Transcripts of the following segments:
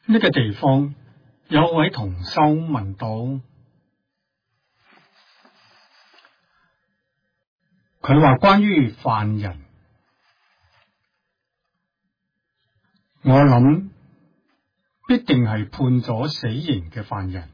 呢個地方有位同修問到，佢話關於犯人，我諗必定係判咗死刑嘅犯人，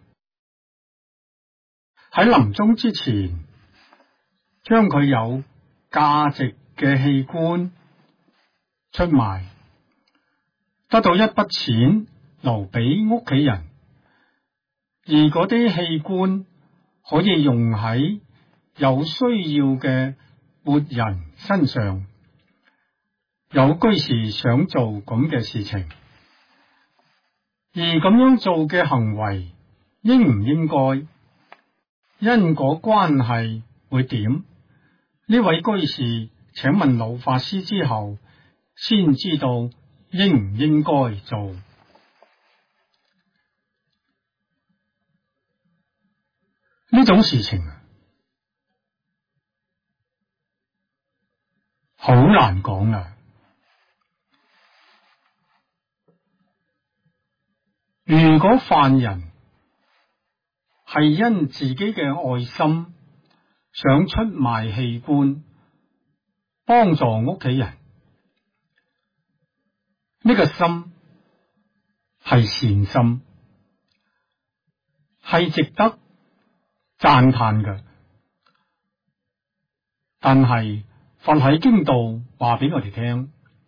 喺臨終之前，將佢有價值嘅器官出賣，得到一筆錢留俾屋企人，而嗰啲器官可以用喺有需要嘅活人身上。有居士想做咁嘅事情，而咁樣做嘅行為應唔應該？因果關係會點？呢位居士請問老法師之後，先知道應唔應該做。呢種事情好難講啊！如果犯人係因自己嘅愛心想出賣器官，幫助屋企人，呢個心係善心，係值得讚嘆嘅。但係佛喺經度話俾我哋聽，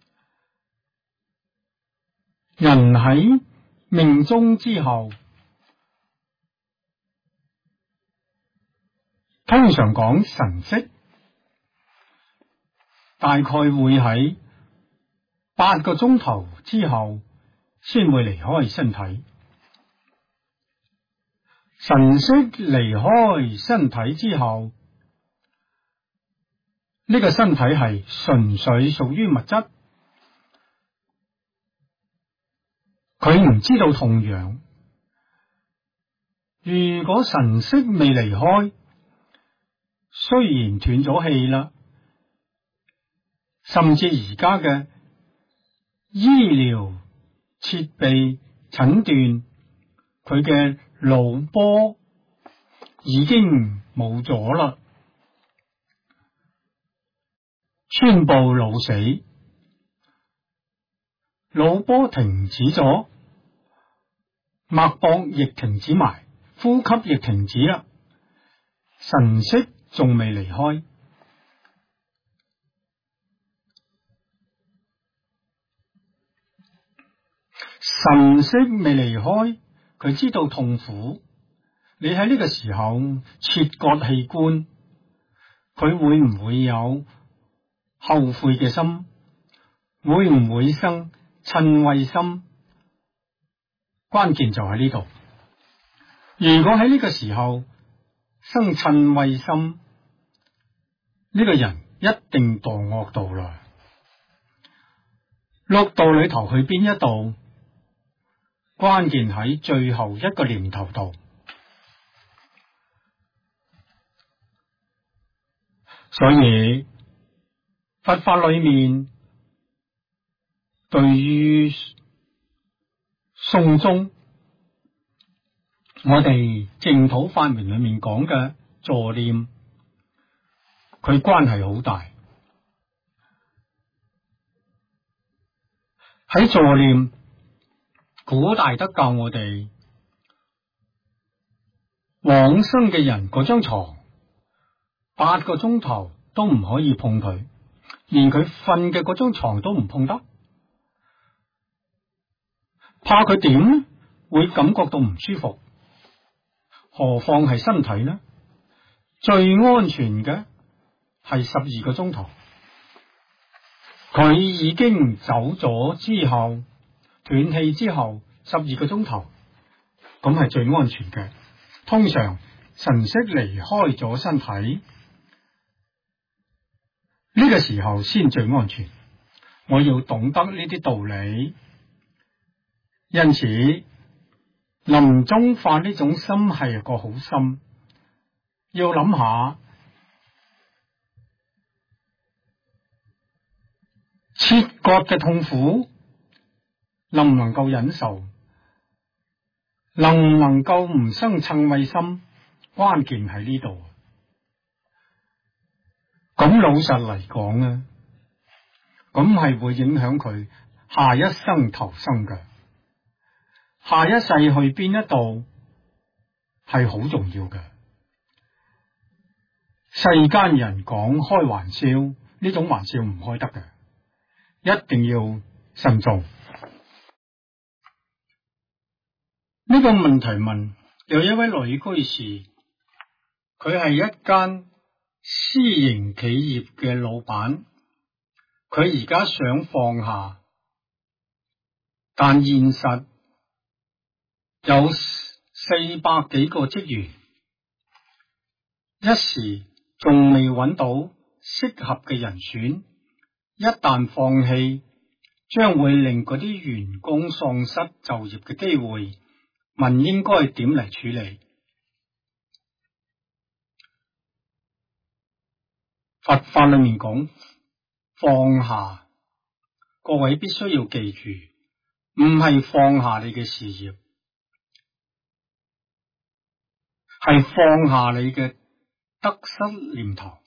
人喺命終之後，通常講神識，大概會喺8個鐘頭之後先會離開身體。神識離開身體之後，呢個身體係純粹屬於物質，佢唔知道痛癢。如果神識未離開，雖然斷咗氣啦，甚至而家嘅醫療設備診斷，佢嘅腦波已經冇咗啦，宣布腦死，腦波停止咗，脈搏亦停止埋，呼吸亦停止啦，神識仲未離開。神識未離開，佢知道痛苦。你喺呢個時候切割器官，佢會唔會有後悔嘅心？會唔會生嗔恚心？關鍵就喺呢度。如果喺呢個時候生嗔恚心，呢個人一定墮惡道啦。六道裏頭去邊一度？關鍵喺最後一個念頭度。所以佛法裏面對於送終，我哋淨土法門裏面講嘅助念，佢關係好大。喺助念，古大德教我哋往生嘅人嗰張床8個鐘頭都唔可以碰佢，連佢瞓嘅嗰張床都唔碰得，怕佢點會感覺到唔舒服，何況係身體呢？最安全嘅係12個鐘頭，佢已經走咗之後，斷氣之後12個鐘頭，咁係最安全嘅。通常神識離開咗身體，呢個時候先最安全。我要懂得呢啲道理，因此臨終發呢種心係個好心。要諗下切割嘅痛苦能唔能夠忍受？ 能唔能夠唔生嗔恚心，關鍵喺呢度。咁老實嚟講咧，咁係會影響佢下一生投生嘅，下一世去邊一度係好重要嘅。世間人講開玩笑，呢種玩笑唔開得嘅，一定要慎重。呢個問題問有一位女居士，佢係一間私營企業嘅老闆，佢而家想放下，但現實有400幾個職員，一時仲未揾到適合嘅人選，一旦放棄，將會令嗰啲員工喪失就業嘅機會。問應該點嚟處理？佛法裏面講放下，各位必須要記住，唔係放下你嘅事業，係放下你嘅得失念頭。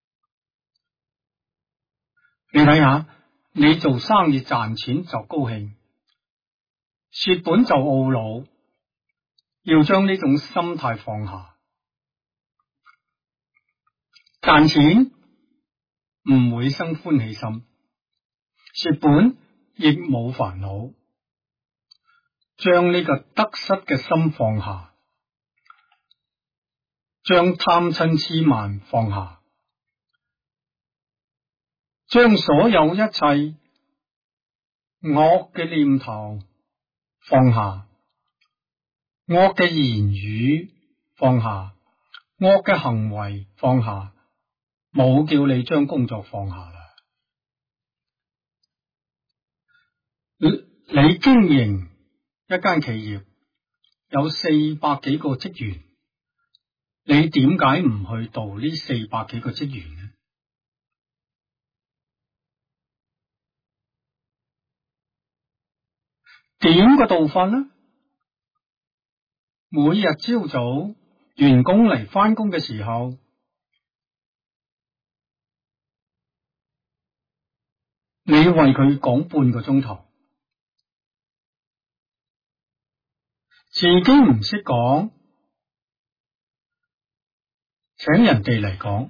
你睇下，你做生意賺錢就高興，蝕本就懊惱，要將呢種心態放下。賺錢唔會生歡喜心，蝕本亦冇煩惱，將呢個得失嘅心放下，將貪嗔癡慢放下，將所有一切惡嘅念頭放下，惡嘅言語放下，惡嘅行為放下，冇叫你將工作放下啦。你經營一間企業，有400幾個職員，你點解唔去度呢400幾個職員呢？點個度法呢？每日朝早員工嚟返工嘅時候，你為佢講半個鐘頭，自己唔識講，請人哋嚟講，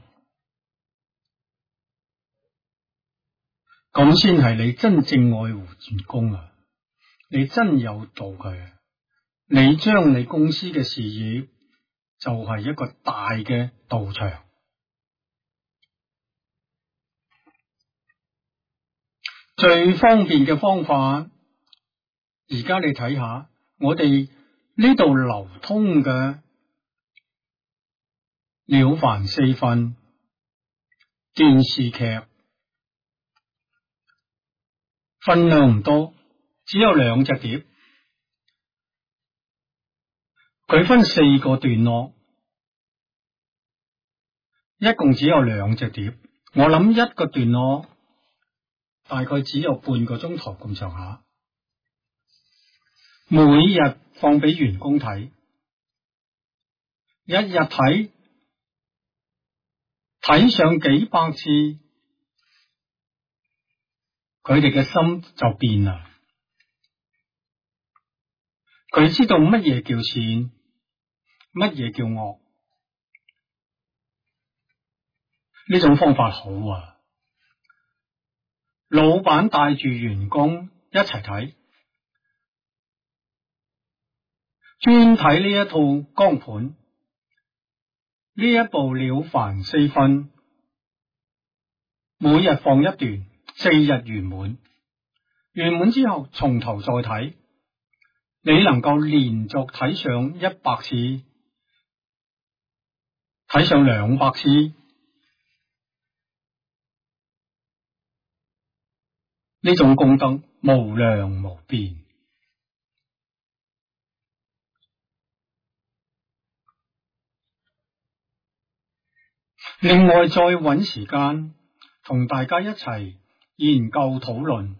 咁先係你真正愛護員工啊！你真有道佢，你將你公司嘅事業就係一個大嘅道場。最方便嘅方法，而家你睇下，我哋呢度流通嘅了凡四訓電視劇，分量唔多，只有2隻碟，佢分4個段落，一共只有2隻碟。我諗一個段落大概只有半個鐘頭咁上下，每日放俾員工睇，一日睇上幾百次，佢哋嘅心就變啦。佢知道乜嘢叫善，乜嘢叫惡。呢種方法好啊！老闆帶住員工一齊睇，專睇呢一套光盤，呢一部了凡四訓，每日放一段，4日圓滿。圓滿之後從頭再睇，你能夠連續睇上100次，睇上200次，呢種功德無量無邊。另外再揾時間同大家一齊研究討論。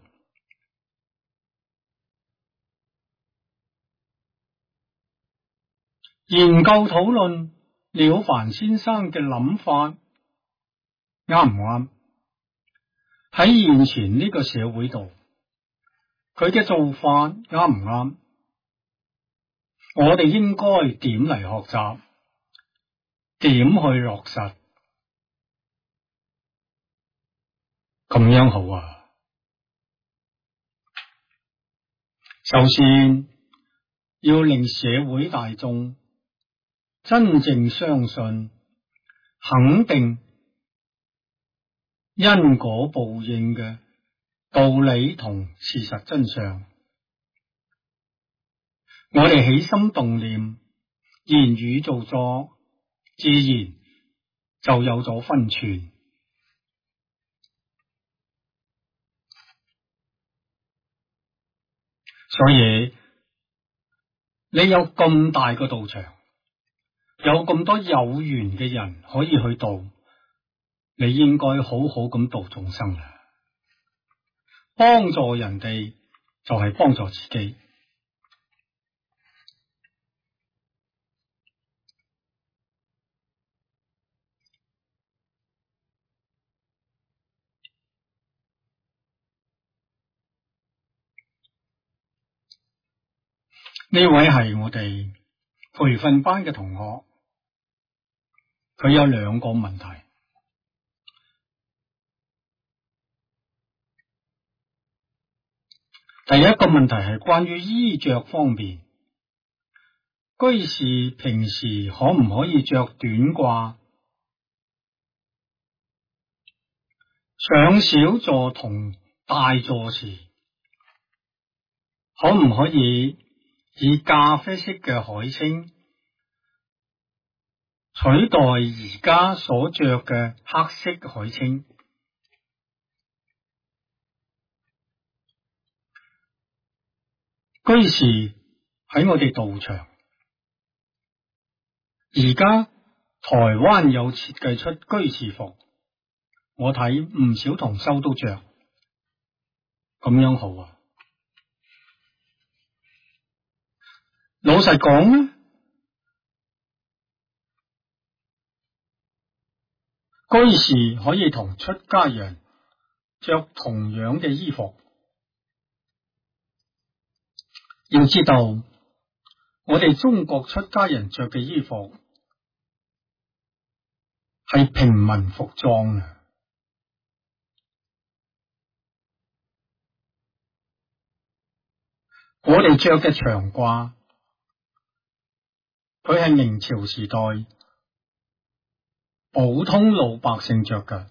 研究討論了凡先生嘅諗法啱唔啱？喺現前呢個社會度，佢嘅做法啱唔啱？我哋應該點嚟學習？點去落實？咁樣好啊！首先要令社會大眾真正相信、肯定因果報應嘅道理同事實真相，我哋起心動念、言語造作，自然就有咗分寸。所以你有咁大個道場，有咁多有緣嘅人可以去度，你應該好好咁度眾生啦。幫助人哋就係幫助自己。呢位係我哋培訓班嘅同學，佢有兩個問題。第一個問題係關於衣着方面，居士平時可唔可以着短褂？上小座同大座時，可唔可以以咖啡色嘅海青取代而家所着嘅黑色海青？居士喺我哋道場，而家台灣有設計出居士服，我睇唔少同修都着，咁樣好啊！老實講咧，居士可以同出家人着同樣嘅衣服。要知道，我哋中國出家人着嘅衣服係平民服裝啊！我哋着嘅長褂，佢係明朝時代普通老百姓着嘅。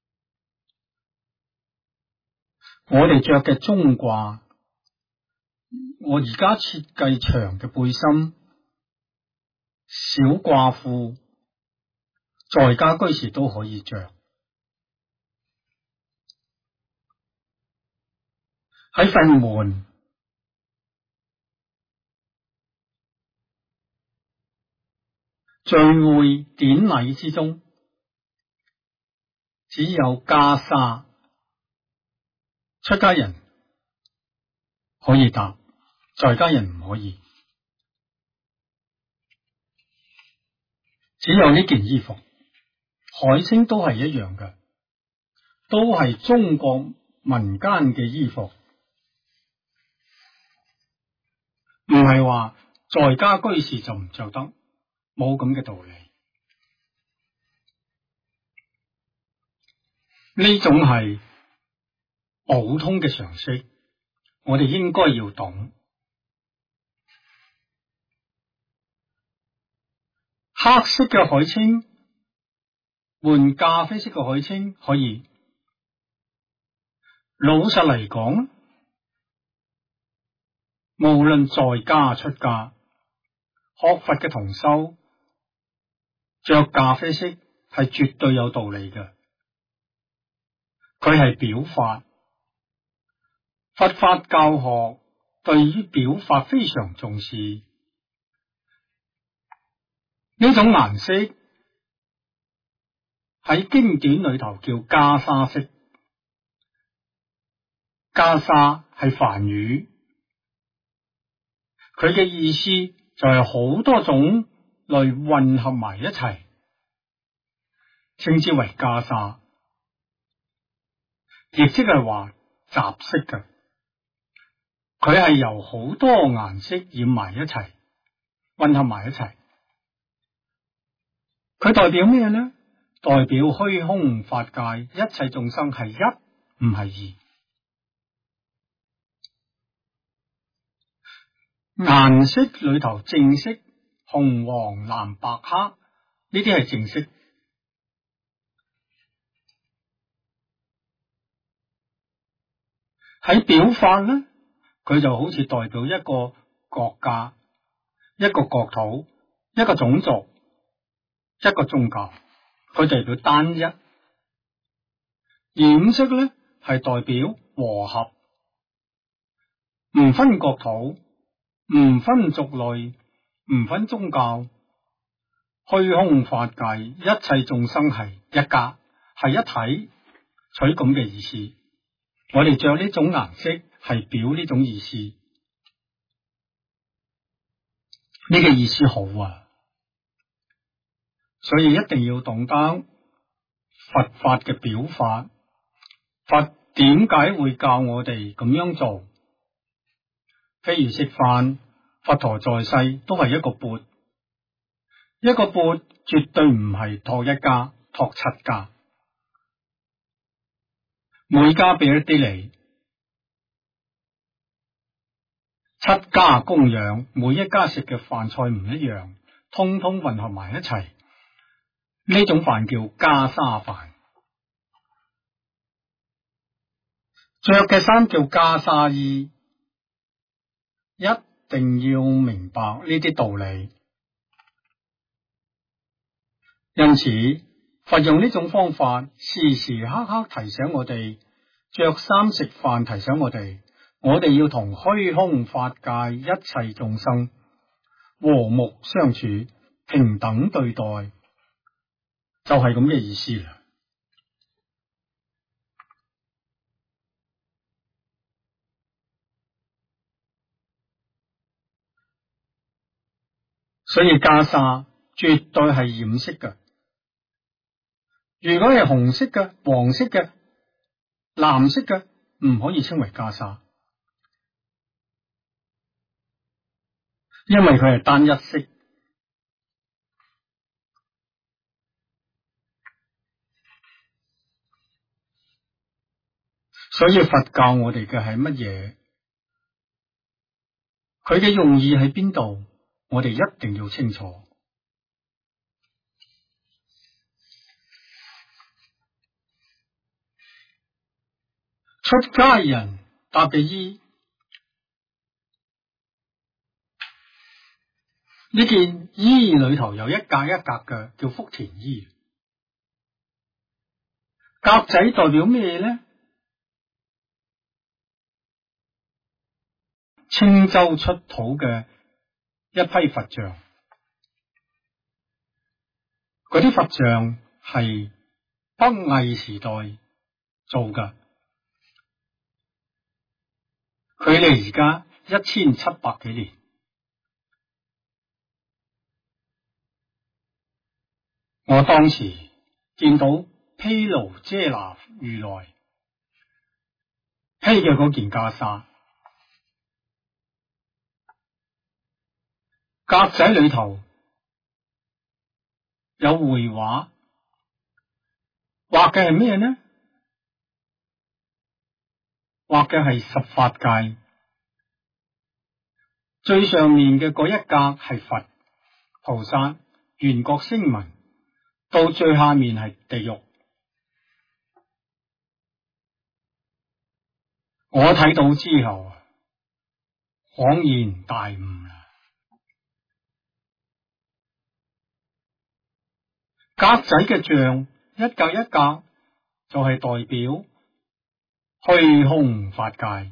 我哋着嘅中褂，我而家設計長嘅背心、小褂褲，在家居士都可以着。喺佛門，聚會典禮之中，只有袈裟，出家人可以搭，在家人唔可以。只有呢件衣服，海青都係一樣嘅，都係中國民間嘅衣服，唔係話在家居士就唔着得，冇咁嘅道理。呢種係普通嘅常識，我哋應該要懂。黑色嘅海青換咖啡色嘅海青可以。老實嚟講，無論在家出家，學佛嘅同修着咖啡色係絕對有道理嘅。佢係表法，佛法教學對於表法非常重視。呢種顏色喺經典裏頭叫袈裟色，袈裟係梵語，佢嘅意思就係好多種類混合埋一齊，稱之為袈裟，亦即係話雜色嘅。佢係由好多顏色染埋一齊，混合埋一齊。佢代表咩呢？代表虛空法界一切眾生係一，唔係二。顏色裏頭正色，紅黃藍白黑，呢啲係正色。喺表法呢，佢就好似代表一個國家、一個國土、一個種族、一個宗教，佢代表單一。染色呢，係代表和合，唔分國土，唔分族類，唔分宗教，虛空法界一切眾生係一家，係一體，取咁嘅意思。我哋着呢種顏色係表呢種意思，呢個意思好啊，所以一定要懂得佛法嘅表法。佛點解會教我哋咁樣做？譬如食飯，佛陀在世都係一個缽，一個缽絕對唔係托一家，托七家，每家俾一啲你，七家供養，每一家食嘅飯菜唔一樣，通通混合埋一齊，呢種飯叫袈裟飯。着嘅衫叫袈裟衣，一定要明白呢啲道理。因此，佛用呢種方法，時時刻刻提醒我哋，着衫食飯提醒我哋要同虛空法界一切眾生和睦相處，平等對待，就係咁嘅意思啦。所以袈裟絕對係染色嘅，如果係紅色嘅、黃色嘅、藍色嘅，唔可以稱為袈裟，因為佢係單一色。所以佛教我哋嘅係乜嘢？佢嘅用意喺邊度？我哋一定要清楚。出家人搭嘅衣，呢件衣裏頭有一格一格嘅，叫福田衣。格仔代表咩呢？青州出土嘅一批佛像，嗰啲佛像係北魏時代做嘅，距離而家1700幾年。我當時見到毗盧遮那如來披嘅嗰件袈裟，格仔裏頭有繪畫，畫嘅係咩呢？畫嘅係十法界，最上面嘅嗰一格係佛、菩薩、緣覺聲聞，到最下面係地獄。我睇到之後恍然大悟啦！格仔嘅像一格一格就係代表虛空法界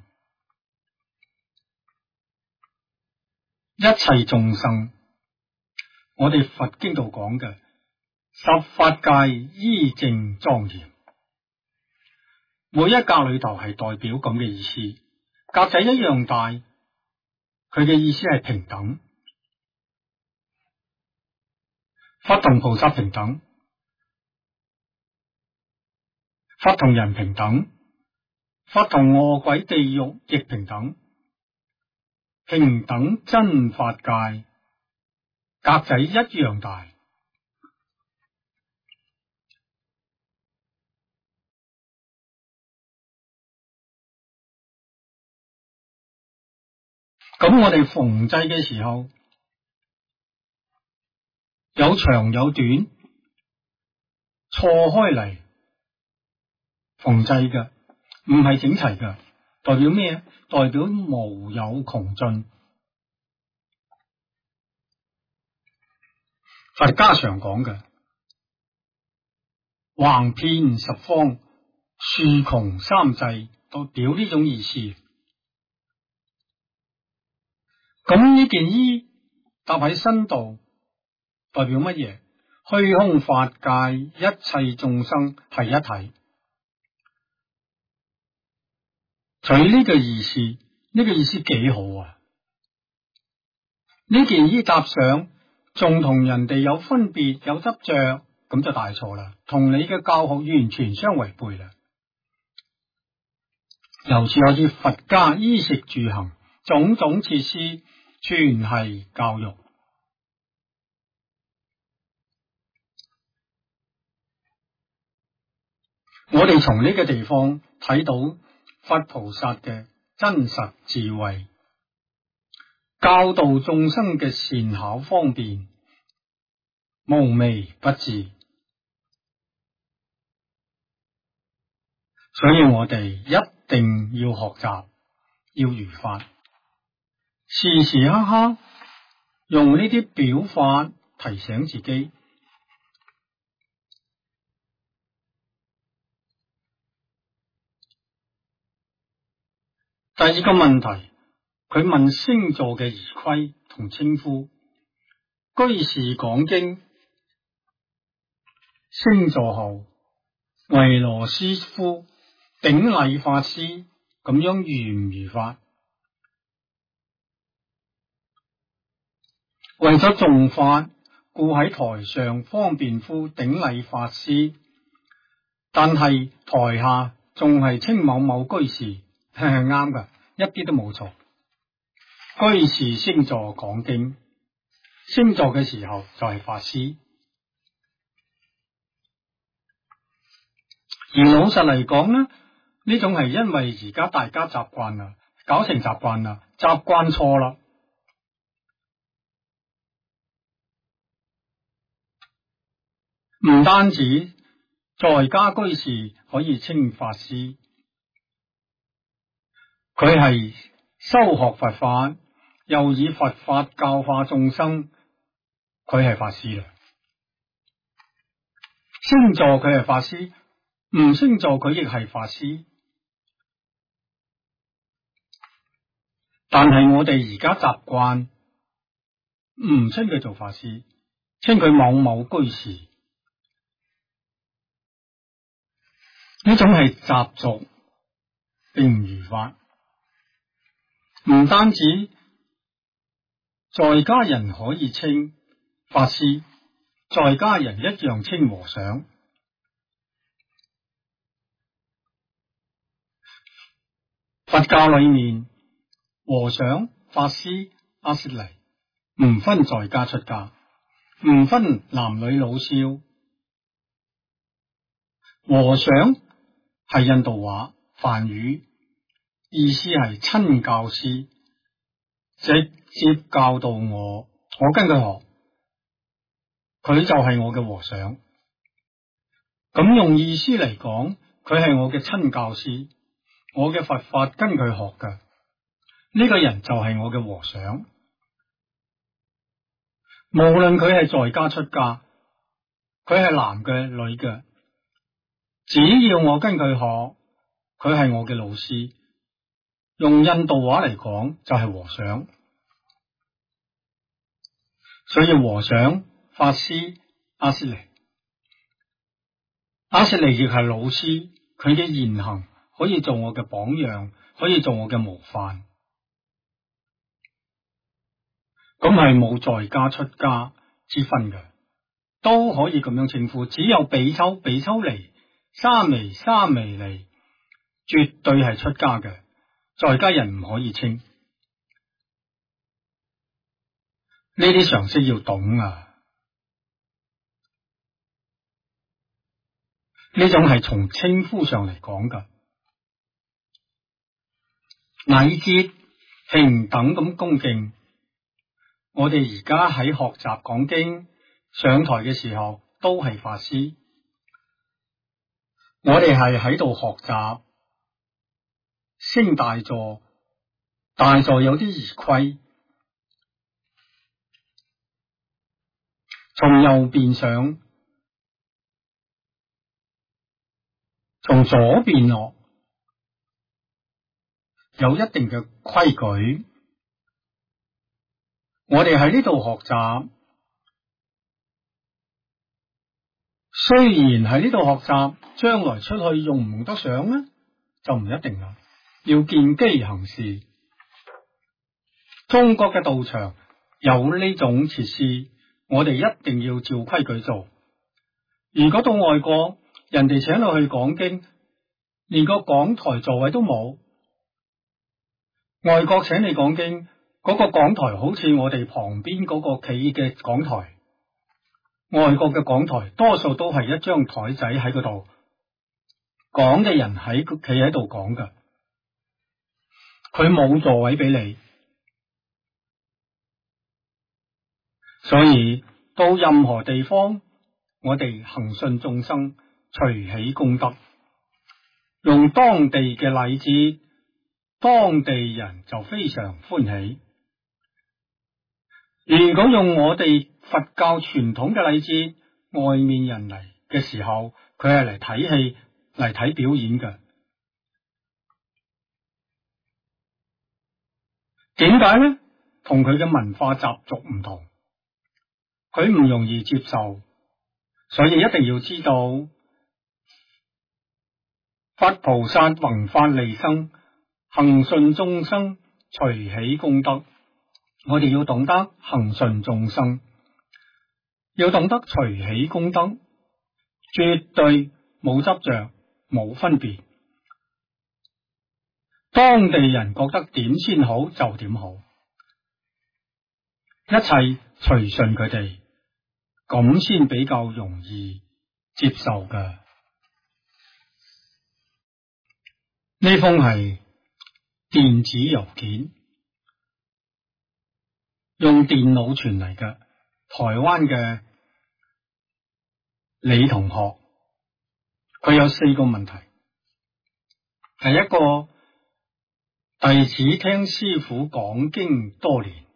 一切眾生。我哋佛經度講嘅十法界依正莊嚴，每一格裏頭係代表咁嘅意思。格仔一樣大，佢嘅意思係平等。 佛同菩薩平等，佛同人平等，佛同餓鬼地獄亦平等，平等真法界，格仔一樣大。咁我哋縫製嘅時候，有長有短，錯開嚟縫製嘅，唔係整齊嘅，代表咩？代表無有窮盡。佛家常講嘅橫遍十方，豎窮三際，都表呢種意思。咁呢件衣搭喺身度，代表乜嘢？虛空法界一切眾生係一體。取呢個意思，呢個意思幾好啊！呢件衣搭上，仲同人哋有分別有執着，咁就大錯啦，同你嘅教學完全相違背啦。由此可知，佛家衣食住行種種設施，全係教育。我哋從呢個地方睇到佛菩薩嘅真實智慧，教導眾生嘅善巧方便，無微不至。所以我哋一定要學習，要如法，時時刻刻用呢啲表法提醒自己。第二個問題，佢問星座嘅儀規同稱呼。居士講經，星座後維羅斯夫頂禮法師，咁樣如唔如法？為咗重法，故喺台上方便夫頂禮法師，但係台下仲係稱某某居士。係啱噶，一啲都冇錯。居士星座講經，星座嘅時候就係法師。而老實嚟講呢，呢種係因為而家大家習慣啦，搞成習慣啦，習慣錯啦。唔單止在家居士可以稱法師，佢係修學佛法，又以佛法教化眾生，佢係法師啦。星座佢係法師，唔星座佢亦係法師。但係我哋而家習慣唔稱佢做法師，稱佢某某居士，呢種係習俗，並唔如法。唔單止在家人可以稱法師，在家人一樣稱和尚。佛教裏面，和尚、法師、阿闍黎唔分在家出家，唔分男女老少。和尚係印度話梵語，意思係親教師，直接教導我跟佢學，佢就係我嘅和尚。咁用意思嚟講，佢係我嘅親教師，我嘅佛法跟佢學嘅，呢個人就係我嘅和尚。無論佢係在家出家，佢係男嘅女嘅，只要我跟佢學，佢係我嘅老師。用印度話嚟講就係和尚。所以和尚、法師、阿闍黎，阿闍黎亦係老師，佢嘅言行可以做我嘅榜樣，可以做我嘅模範。咁係冇在家出家之分嘅， 都可以咁樣稱呼，只有比丘、比丘尼、沙彌、沙彌尼，絕對係出家嘅，在家人唔可以稱。呢啲常識要懂啊！呢種係從稱呼上嚟講噶，禮節平等咁恭敬。我哋而家喺學習講經上台嘅時候，都係法師，我哋係喺度學習升大座，大座有啲儀規，從右邊上，從左邊落，有一定嘅規矩。我哋喺呢度學習，雖然喺呢度學習，將來出去用唔用得上呢，就唔一定啦。要見機行事。中國嘅道場有呢種設施，我哋一定要照規矩做。如果到外國，人哋請你去講經，連個講台座位都冇，外國請你講經，嗰個講台好似我哋旁邊嗰個企嘅講台，外國嘅講台多數都係一張台仔喺嗰度，講嘅人企喺度講噶，佢冇座位俾你，所以到任何地方，我哋恒順眾生，隨喜功德，用當地嘅禮節，當地人就非常歡喜。如果用我哋佛教傳統嘅禮節，外面人嚟嘅時候，佢係嚟睇戲、嚟睇表演嘅。點解呢？同佢嘅文化習俗唔同，佢唔容易接受，所以一定要知道佛菩薩弘法利生，恒順眾生，隨喜功德。我哋要懂得恒順眾生，要懂得隨喜功德，絕對冇執着，冇分別。當地人覺得點先好就點好，一切隨順佢哋，咁先比較容易接受嘅。呢封係電子郵件，用電腦傳嚟嘅，台灣嘅李同學，佢有4個問題。第一個，弟子聽師父講經多年，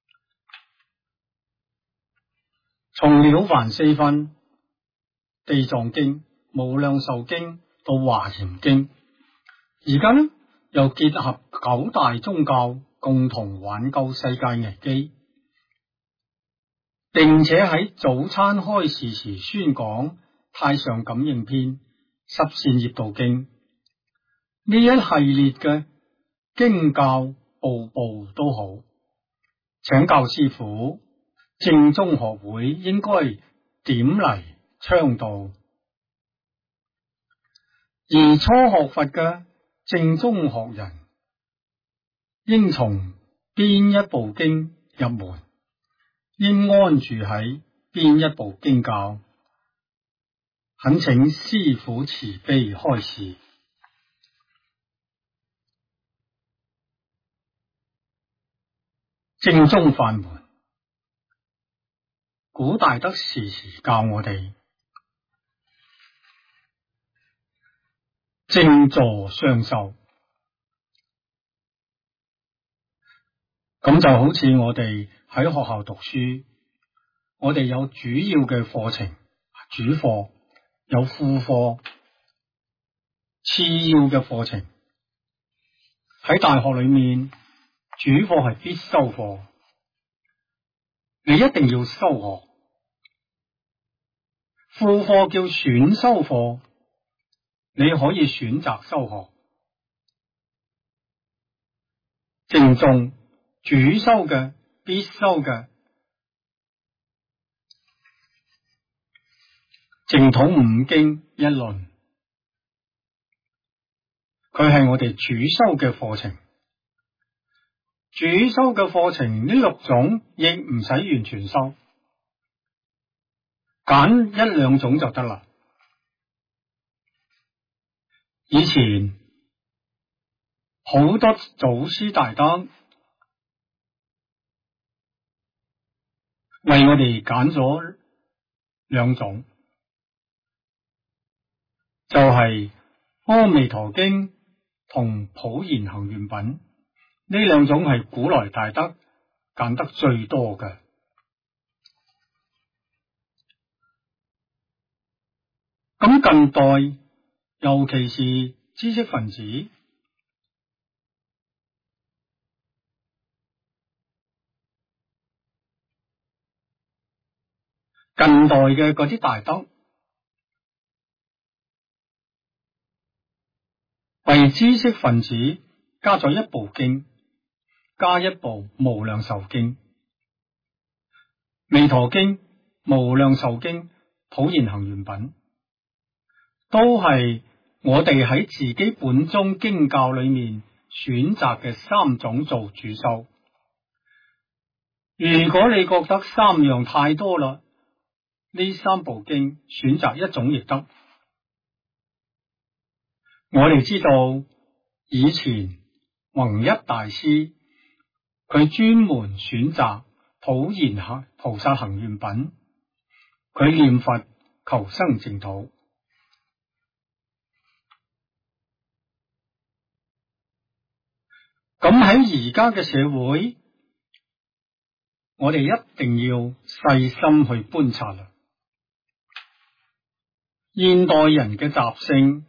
從了凡四訓、地藏經、無量壽經到華嚴經，而家呢又結合9大宗教，共同挽救世界危機，並且喺早餐開示時宣講《太上感應篇》、《十善業道經》呢一系列嘅經教，步步都好。請教師父，正宗學會應該點嚟倡導？而初學佛嘅正宗學人應從邊一部經入門？應安住喺邊一部經教？懇請師父慈悲開示。正宗法門，古大德時時教我哋正坐雙修，咁就好似我哋喺學校讀書，我哋有主要嘅課程，主課，有副課，次要嘅課程。喺大學裏面，主課係必修課，你一定要修學。副課叫選修課，你可以選擇修學。正宗主修嘅、必修嘅， 淨土五經一論，佢係我哋主修嘅課程。主修嘅課程呢6種亦唔使完全修，揀1、2種就得啦。以前好多祖師大德為我哋揀咗2種，就係《阿彌陀經》同《普賢行願品》，呢2種係古來大德揀得最多嘅。咁近代，尤其是知識分子，近代嘅嗰啲大德為知識分子加咗1部經，加1部無量壽經、彌陀經、無量壽經、普賢行願品，都係我哋喺自己本宗經教裏面選擇嘅3種做主修。如果你覺得3樣太多啦，呢3部經選擇1種亦得。我哋知道以前弘一大師佢專門選擇普賢行菩薩行願品，佢念佛求生淨土。咁喺而家嘅社會，我哋一定要細心去觀察啦。現代人嘅習性，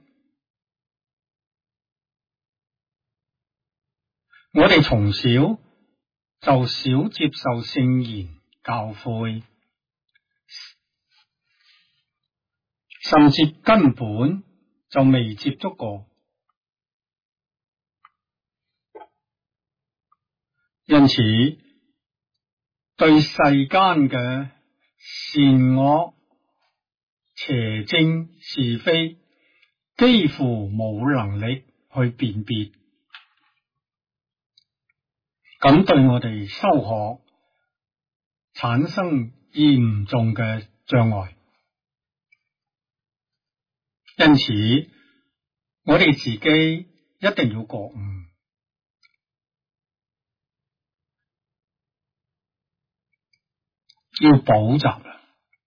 我哋從小就少接受聖言教誨，甚至根本就未接觸過。因此，對世間嘅善惡、邪正是非，幾乎冇能力去辨別，咁對我哋修學產生嚴重嘅障礙。因此，我哋自己一定要覺悟，要補習啦。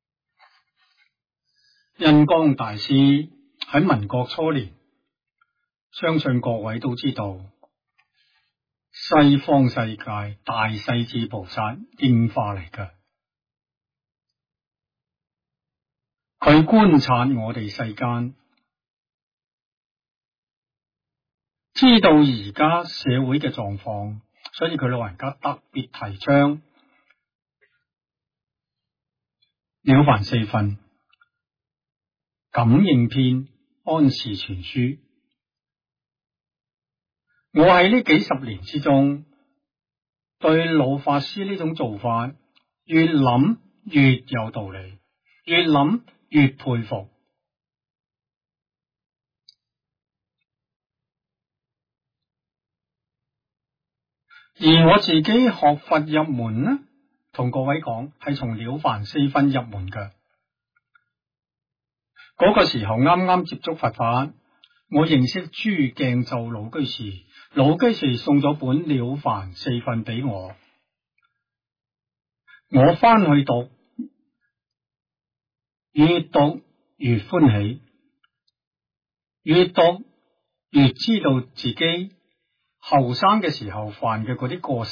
印光大師喺民國初年，相信各位都知道，西方世界大勢至菩薩應化嚟㗎。佢觀察我哋世間，知道而家社會嘅狀況，所以佢老人家特別提倡了凡四訓、感應篇、安氏全書。我喺呢幾十年之中，對老法師呢種做法越諗越有道理，越諗越佩服。而我自己學佛入門呢，同各位講係從了凡四訓入門嘅。嗰個時候啱啱接觸佛法，我認識朱鏡就老居士，老居士送咗本了凡四訓俾我，我翻去讀，越讀越歡喜，越讀越知道自己後生嘅時候犯嘅嗰啲過失，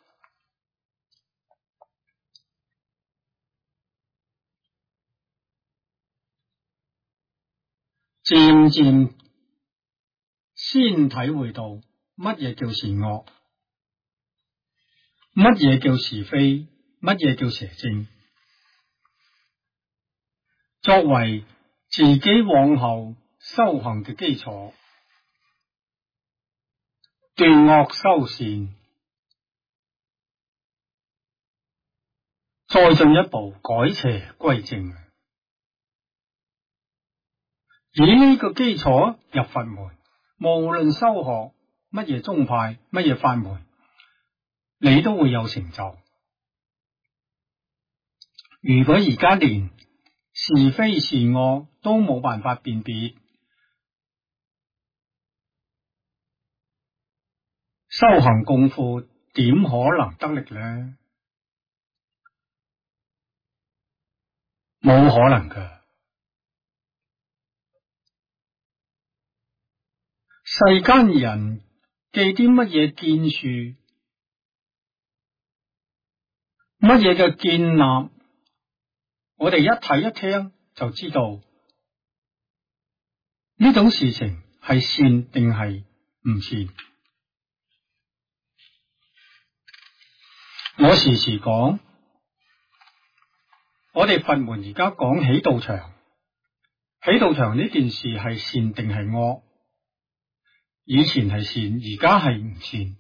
漸漸先體會到乜嘢叫善惡，乜嘢叫是非，乜嘢叫邪正，作為自己往後修行嘅基礎，斷惡修善，再進一步改邪歸正。 以呢個基礎入佛門，無論修學乜嘢宗派、乜嘢法門，你都會有成就。如果而家連是非善惡都冇辦法辨別，修行功夫點可能得力呢？冇可能㗎。世間人記啲乜嘢建樹，乜嘢嘅建立，我哋一睇一聽就知道呢種事情係善定係唔善。我時時講，我哋佛門而家講起道場，起道場呢件事係善定係惡？以前係善，而家係唔善。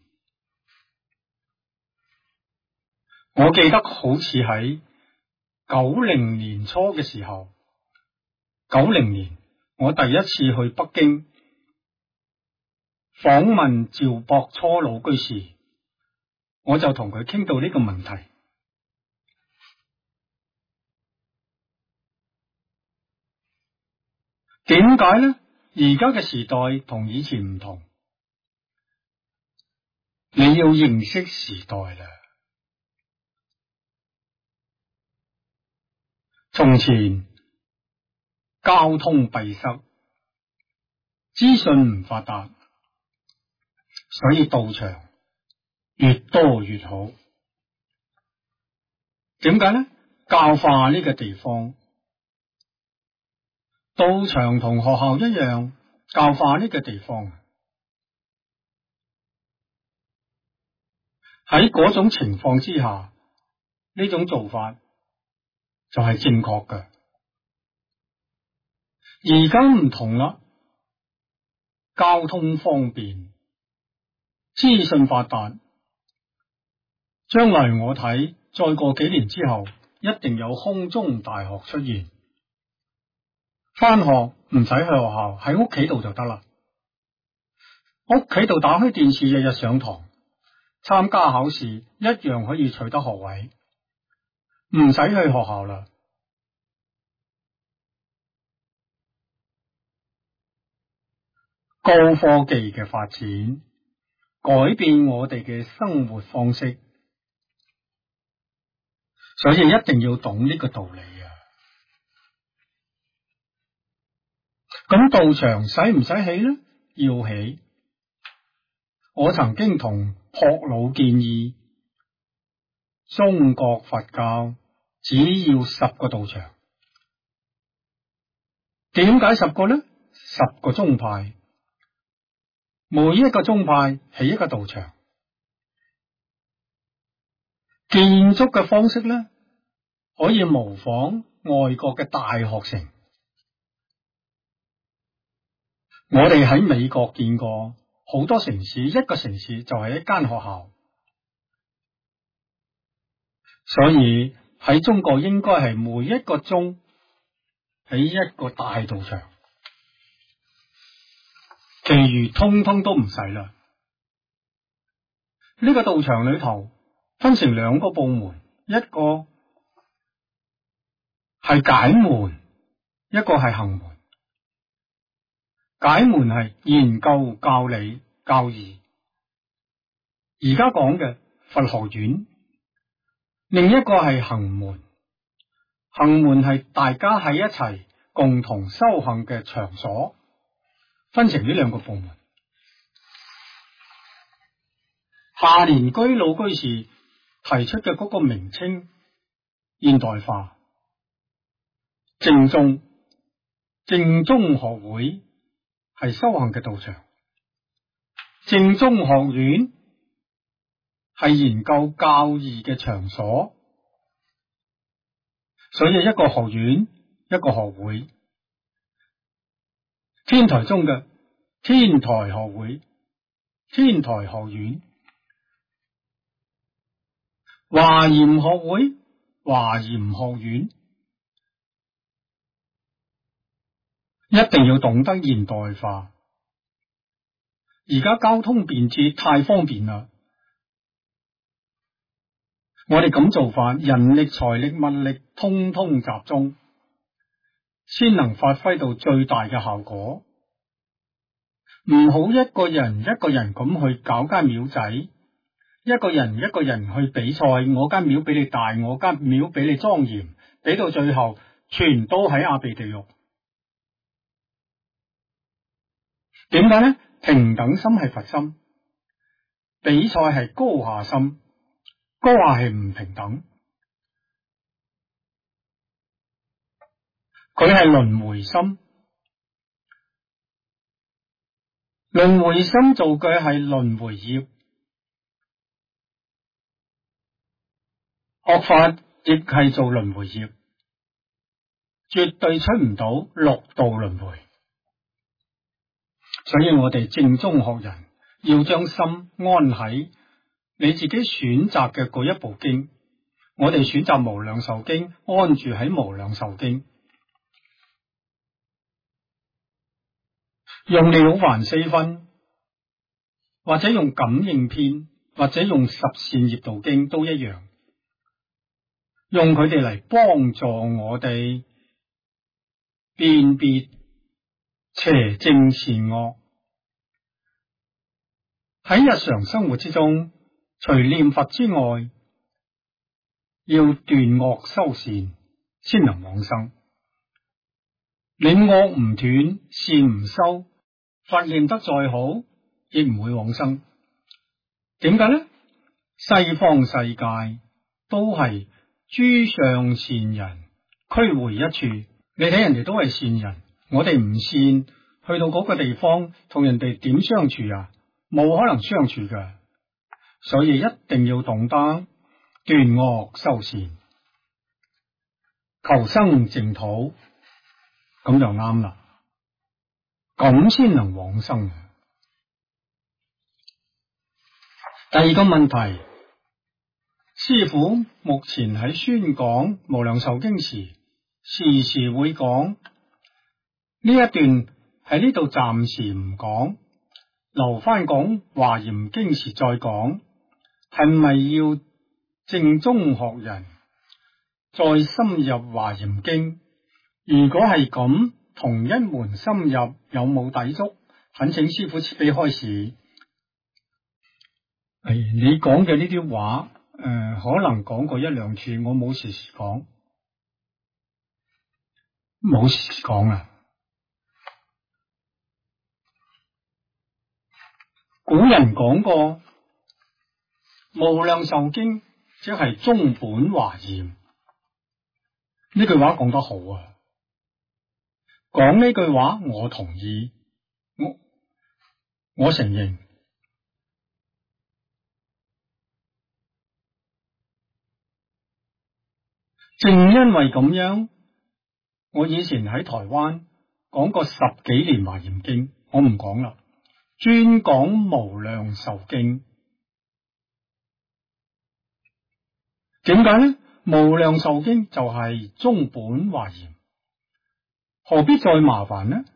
我記得好似喺90年初嘅時候，90年我第一次去北京訪問趙博初老居士，我就同佢傾到呢個問題。點解呢？而家嘅時代同以前唔同，你要認識時代啦。從前交通閉塞，資訊唔發達，所以道場越多越好。點解呢？教化呢個地方，道場同學校一樣，教化呢個地方。喺嗰種情況之下，呢種做法就係正確嘅。而家唔同啦，交通方便，資訊發達，將來我睇再過幾年之後，一定有空中大學出現。返學唔使去學校，喺屋企度就得啦。屋企度打開電視，日日上堂，參加考試一樣可以取得學位，唔使去學校啦。高科技嘅發展改變我哋嘅生活方式，所以一定要懂呢個道理啊。咁道場使唔使起呢？要起。我曾經同朴老建議，中國佛教只要10個道場。點解10個呢？10個宗派，每一個宗派起一個道場。建築嘅方式呢，可以模仿外國嘅大學城。我哋喺美國見過好多城市，一個城市就係一間學校。所以喺中國應該係每一個宗起一個大道場，其餘通通都唔使啦。呢個道場裏頭分成2個部門，一個係解門，一個係行門。解門係研究教理教義，而家講嘅佛學院。另一個係行門，行門係大家喺一齊共同修行嘅場所，分成呢2個部門。下蓮居老居士提出嘅嗰個名稱現代化，正宗學會係修行嘅道場，正宗學院係研究教義嘅場所。所以一個學院，一個學會。天台宗嘅天台學會、天台學院，華嚴學會、華嚴學院。 一定要懂得現代化。而家交通便捷太方便啦，我哋咁做法，人力、財力、物力通通集中，先能發揮到最大嘅效果。唔好一個人咁去搞間廟仔，一個人去比賽，我間廟比你大，我間廟比你莊嚴，比到最後全都喺阿鼻地獄。點解呢？平等心係佛心，比賽係高下心，高下係唔平等，佢係輪迴心。輪迴心做嘅係輪迴業，學法亦係做輪迴業，絕對出唔到六道輪迴。所以我哋正宗學人要將心安喺你自己選擇嘅嗰一部經。我哋選擇無量壽經，安住喺無量壽經，用了凡四分，或者用感應篇，或者用十善業道經都一樣，用佢哋嚟幫助我哋辨別邪正善惡。喺日常生活之中，除念佛之外，要斷惡修善，先能往生。你惡唔斷，善唔修，佛念得再好，亦唔會往生。點解呢？西方世界都係諸上善人俱會一處，你睇人哋都係善人，我哋唔善，去到嗰個地方同人哋點相處啊？冇可能相處嘅，所以一定要懂得斷惡修善，求生淨土，咁就啱啦，咁先能往生。第二個問題，師父目前喺宣講無量壽經時，時時會講呢一段，喺呢度暫時唔講，留翻講華嚴經時再講，係咪要正宗學人再深入華嚴經？如果係咁，同一門深入有冇抵觸？懇請師父慈悲開示。你講嘅呢啲話，可能講過一兩次，我冇時時講，冇時時講啊！古人講過，無量壽經即係中本華嚴，呢句話講得好啊！講呢句話我同意，我承認。正因為咁樣，我以前喺台灣講過10幾年華嚴經，我唔講啦，專講無量壽經。點解呢？無量壽經就係中本華嚴，何必再麻煩呢？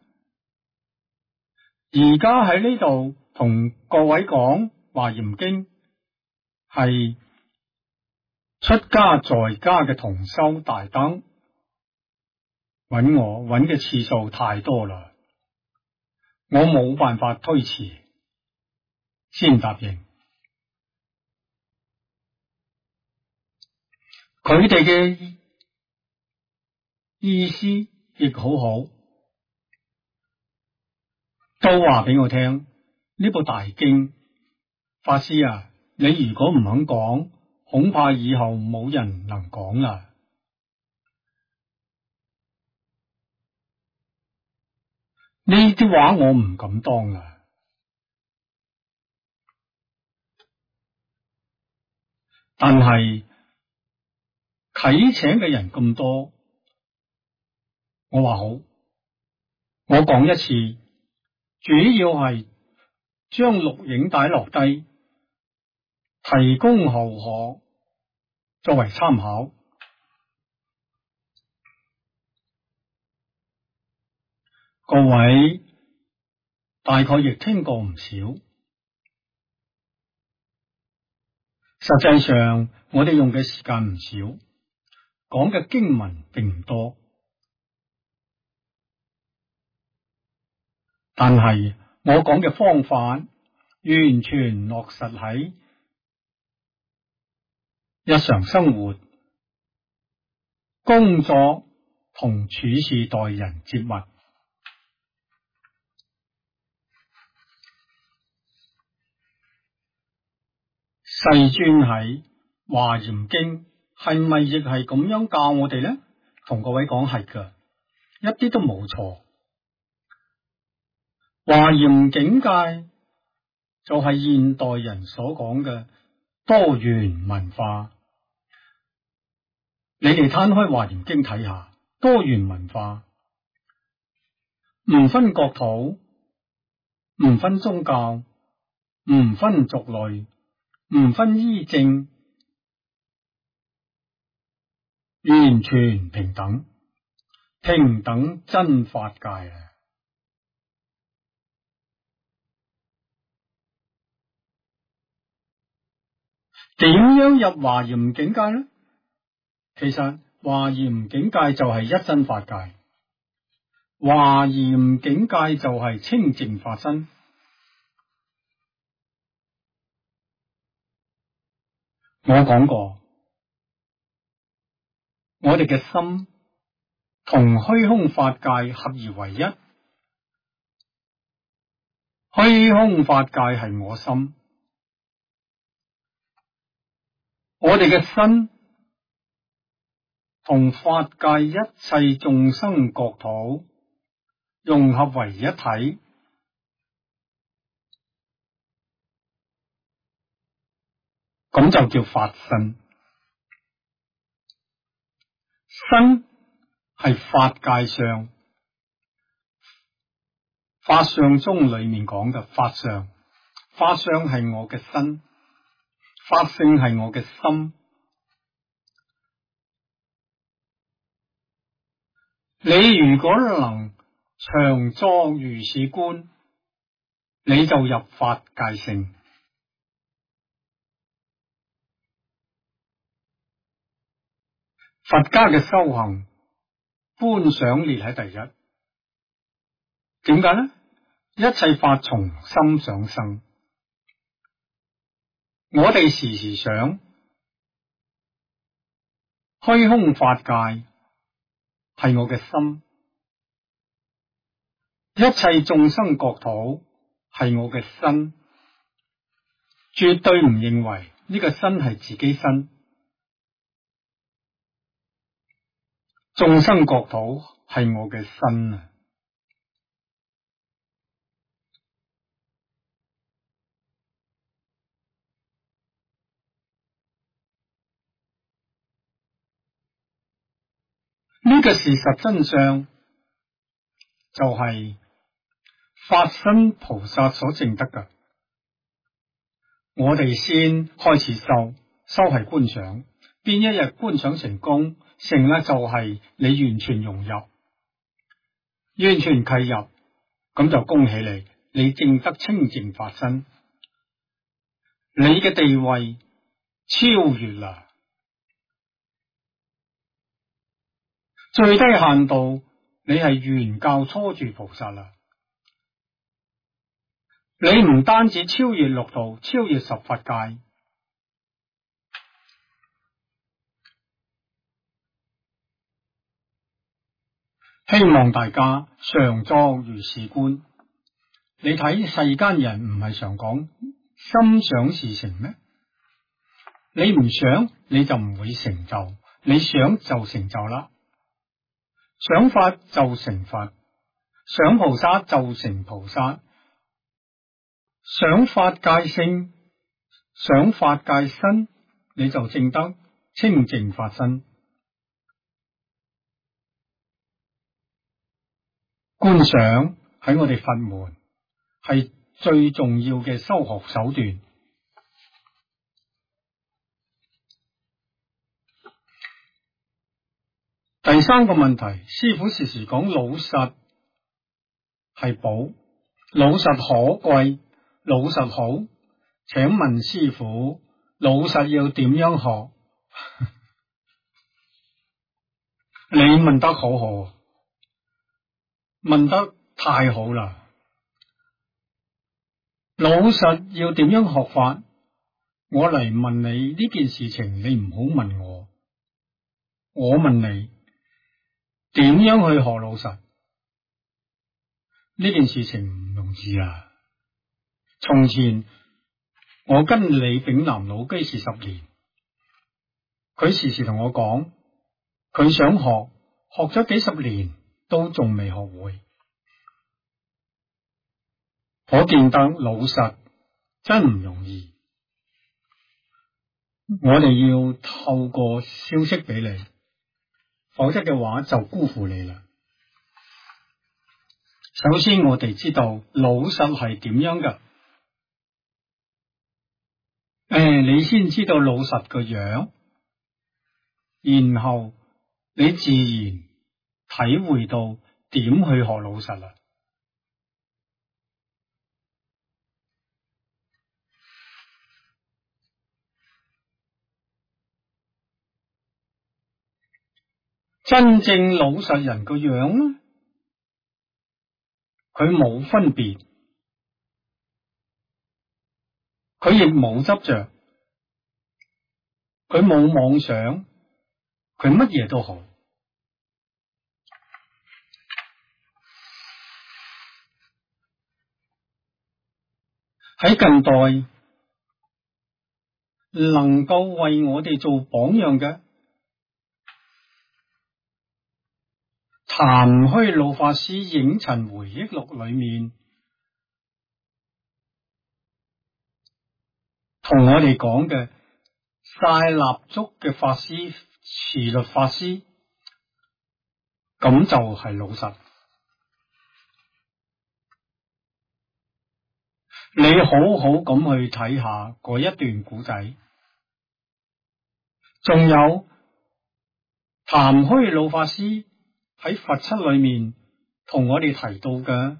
而家喺呢度同各位講華嚴經，係出家在家嘅同修大德揾我揾嘅次數太多啦，我冇辦法推遲，先答應。佢哋嘅意思亦好好，都話俾我聽呢部大經，法師啊，你如果唔肯講，恐怕以後冇人能講啦。呢啲話我唔敢當啦，但係啟請嘅人咁多，我話好，我講一次，主要係將錄影帶落低，提供後學作為參考。 各位大概亦聽過唔少。實際上，我哋用嘅時間唔少，講嘅經文並唔多，但係我講嘅方法完全落實喺日常生活、工作同處事待人接物。世尊喺華嚴經係咪亦係咁樣教我哋呢？同各位講係噶，一啲都冇錯。華嚴境界就係現代人所講嘅多元文化。你哋攤開華嚴經睇下，多元文化唔分國土，唔分宗教，唔分族類，唔分依正，完全平等，平等真法界啊！點樣入華嚴境界呢？其實華嚴境界就係一真法界，華嚴境界就係清淨法身。我講過，我哋嘅心同虛空法界合而為一，虛空法界係我心，我哋嘅身同法界一切眾生國土融合為一體，咁就叫法身。身係法界相，法相宗裏面講嘅法相，法相係我嘅身，法性係我嘅心。你如果能常作如是觀，你就入法界性。佛家嘅修行觀想列喺第一，點解呢？一切法從心想生，我哋時時想虛空法界係我嘅心，一切眾生國土係我嘅身，絕對唔認為呢個身係自己身。眾生國土係我嘅身啊！呢個事實真相就係法身菩薩所證得嘅。我哋先開始修係觀想，邊一日觀想成功，成咧就係你完全融入，完全契入，咁就恭喜你，你證得清淨法身，你嘅地位超越啦。最低限度，你係原教初住菩薩啦。你唔單止超越六道，超越十法界。希望大家常作如是觀。你睇世間人唔係常講心想事成咩？你唔想你就唔會成就，你想就成就啦。想法就成佛，想菩薩就成菩薩，想法界性，想法界身，你就證得清淨法身。觀想喺我哋佛門係最重要嘅修學手段。第三個問題，師父時時講老實， 係寶，老實可貴，老實好。請問師父，老實要點樣學？你問得好好，問得太好啦！老實要點樣學法？我嚟問你呢件事情，你唔好問我，我問你點樣去學老實？呢件事情唔容易啊！從前我跟李炳南老居士10年，佢時時同我講，佢想學，學咗幾十年都仲未學會。可見得老實真唔容易。我哋要透過消息俾你，否則嘅話就辜負你啦。首先我哋知道老實係點樣㗎？你先知道老實個樣，然後你自然體會到點去學老實啦。真正老實人個樣呢，佢冇分別，佢亦冇執着，佢冇妄想，佢乜嘢都好。喺近代能夠為我哋做榜樣嘅譚虛老法師影塵回憶錄裏面，同我哋講嘅晒蠟燭嘅法師慈律法師，咁就係老實。你好好咁去睇下嗰一段古仔，仲有譚虛老法師喺佛七裏面同我哋提到嘅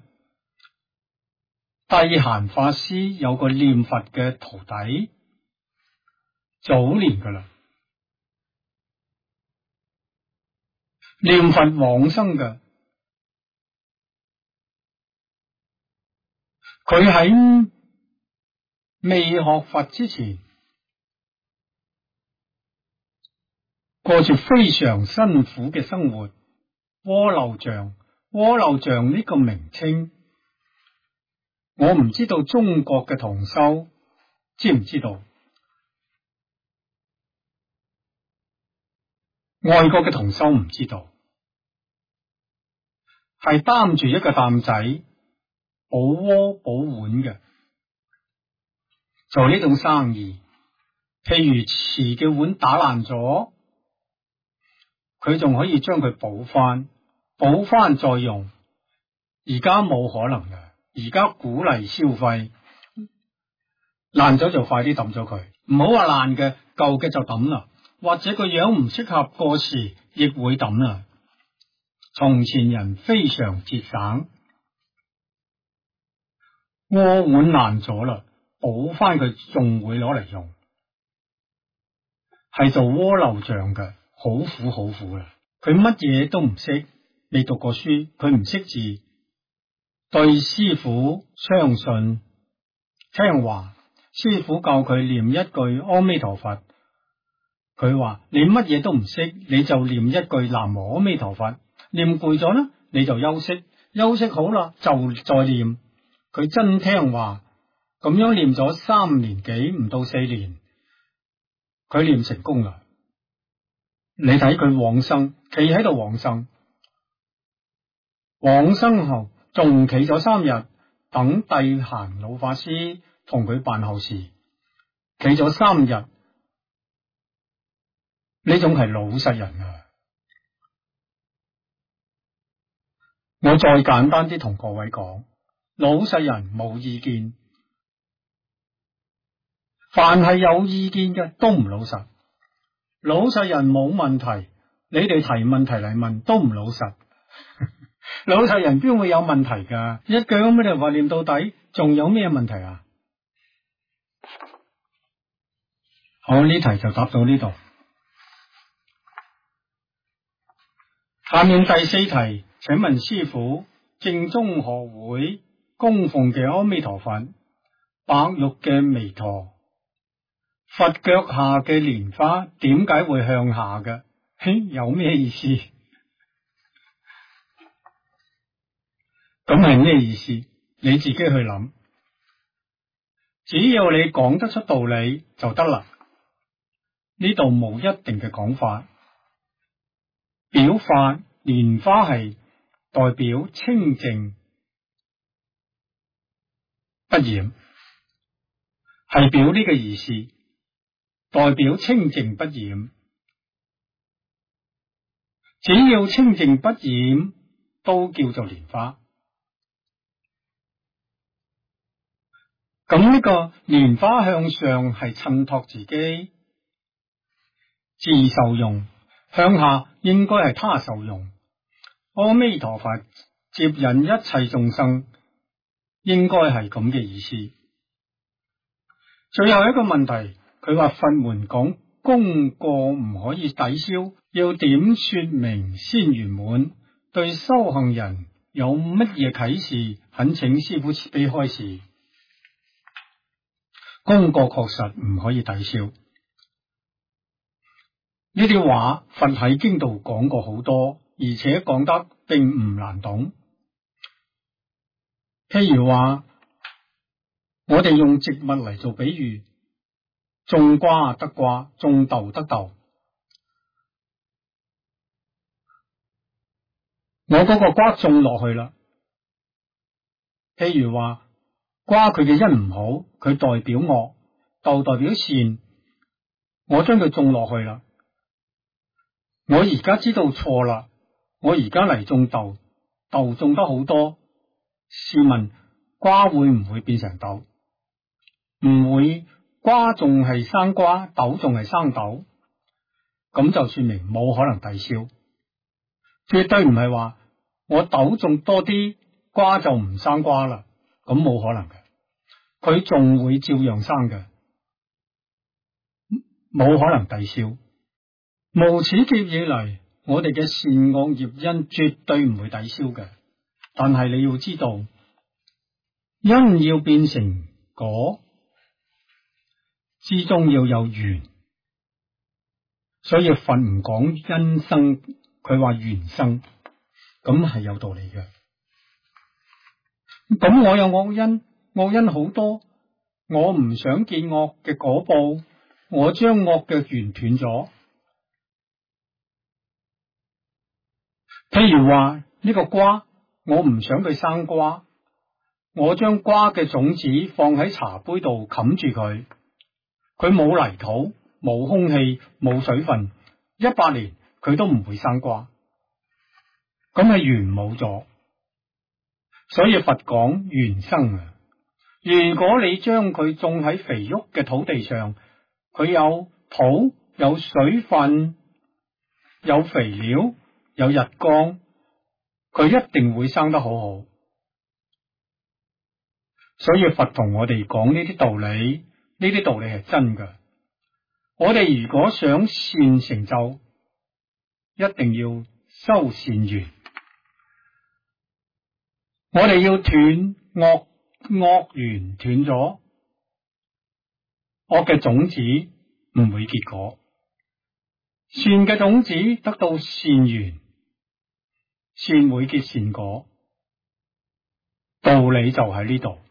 諦閑法師有個念佛嘅徒弟，早年噶啦，念佛往生嘅，佢喺未學佛之前，過住非常辛苦嘅生活。鍋漏像，鍋漏像呢個名稱，我唔知道中國嘅同修知唔知道，外國嘅同修唔知道，係擔住一個擔仔補鍋補碗嘅，做呢種生意。譬如瓷嘅碗打爛咗，佢仲可以將佢補翻再用。而家冇可能嘅，而家鼓勵消費，爛咗就快啲抌咗佢，唔好話爛嘅，舊嘅就抌啦，或者個樣唔適合過時，亦會抌啦。從前人非常節省，鍋碗爛咗啦，補翻佢仲會攞嚟用，係做鍋漏像嘅，好苦好苦啦。佢乜嘢都唔識，未讀過書，佢唔識字，對師父相信聽話，師父教佢念一句阿彌陀佛，佢話你乜嘢都唔識，你就念一句南無阿彌陀佛，念攰咗啦，你就休息，休息好啦就再念。佢真聽話，咁樣念咗3年幾，唔到4年，佢念成功啦。你睇佢往生，企喺度往生，往生後仲企咗3日，等諦閑老法師同佢辦後事，企咗3日，呢種係老實人啊！我再簡單啲同各位講，老實人冇意見，凡係有意見嘅都唔老實。老實人冇問題，你哋提問題嚟問都唔老實。 老實人邊會有問題噶？一句咁樣就話念到底，仲有咩問題啊？好，呢題就答到呢度。下面第四題，請問師父，正宗學會供奉嘅阿彌陀佛，白玉嘅彌陀，佛腳下嘅蓮花點解會向下嘅？嘿，有咩意思？咁係咩意思？你自己去諗，只要你講得出道理就得啦。呢度冇一定嘅講法，表法蓮花係代表清淨不染，係表呢個意思，代表清淨不染。只要清淨不染，都叫做蓮花。咁呢個蓮花向上係襯托自己，自受用，向下應該係他受用。阿彌陀佛接引一切眾生，應該係咁嘅意思。最後一個問題，佢話佛門講功過唔可以抵消，要點說明先圓滿？對修行人有乜嘢啟示？懇請師父慈悲開示。功過確實唔可以抵消，呢啲話佛喺經度講過好多，而且講得並唔難懂。譬如話，我哋用植物嚟做比喻，種瓜得瓜，種豆得豆。我嗰個瓜種落去啦，譬如話瓜佢嘅因唔好，佢代表惡，豆代表善，我將佢種落去啦。我而家知道錯啦，我而家嚟種豆，豆種得好多，試問瓜會唔會變成豆？唔會，瓜仲係生瓜，豆仲係生豆，咁就說明冇可能抵消。絕對唔係話我豆種多啲，瓜就唔生瓜啦，咁冇可能嘅，佢仲會照樣生嘅，冇可能抵消。無始劫以嚟，我哋嘅善惡業因絕對唔會抵消嘅，但係你要知道，因要變成果之中要有緣，所以佛唔講因生，佢話緣生，咁係有道理嘅。咁我有惡因，惡因好多，我唔想見惡嘅果報，我將惡嘅緣斷咗。譬如話呢個瓜，我唔想佢生瓜，我將瓜嘅種子放喺茶杯度冚住佢，佢冇泥土、冇空氣、冇水分，100年佢都唔會生瓜，咁係緣冇咗。所以佛講緣生啊！如果你將佢種喺肥沃嘅土地上，佢有土、有水分、有肥料、有日光，佢一定會生得好好。所以佛同我哋講呢啲道理，呢啲道理係真㗎。我哋如果想善成就，一定要修善緣。我哋要斷惡，惡緣斷咗，惡嘅種子唔會結果，善嘅種子得到善緣，善會結善果，道理就喺呢度。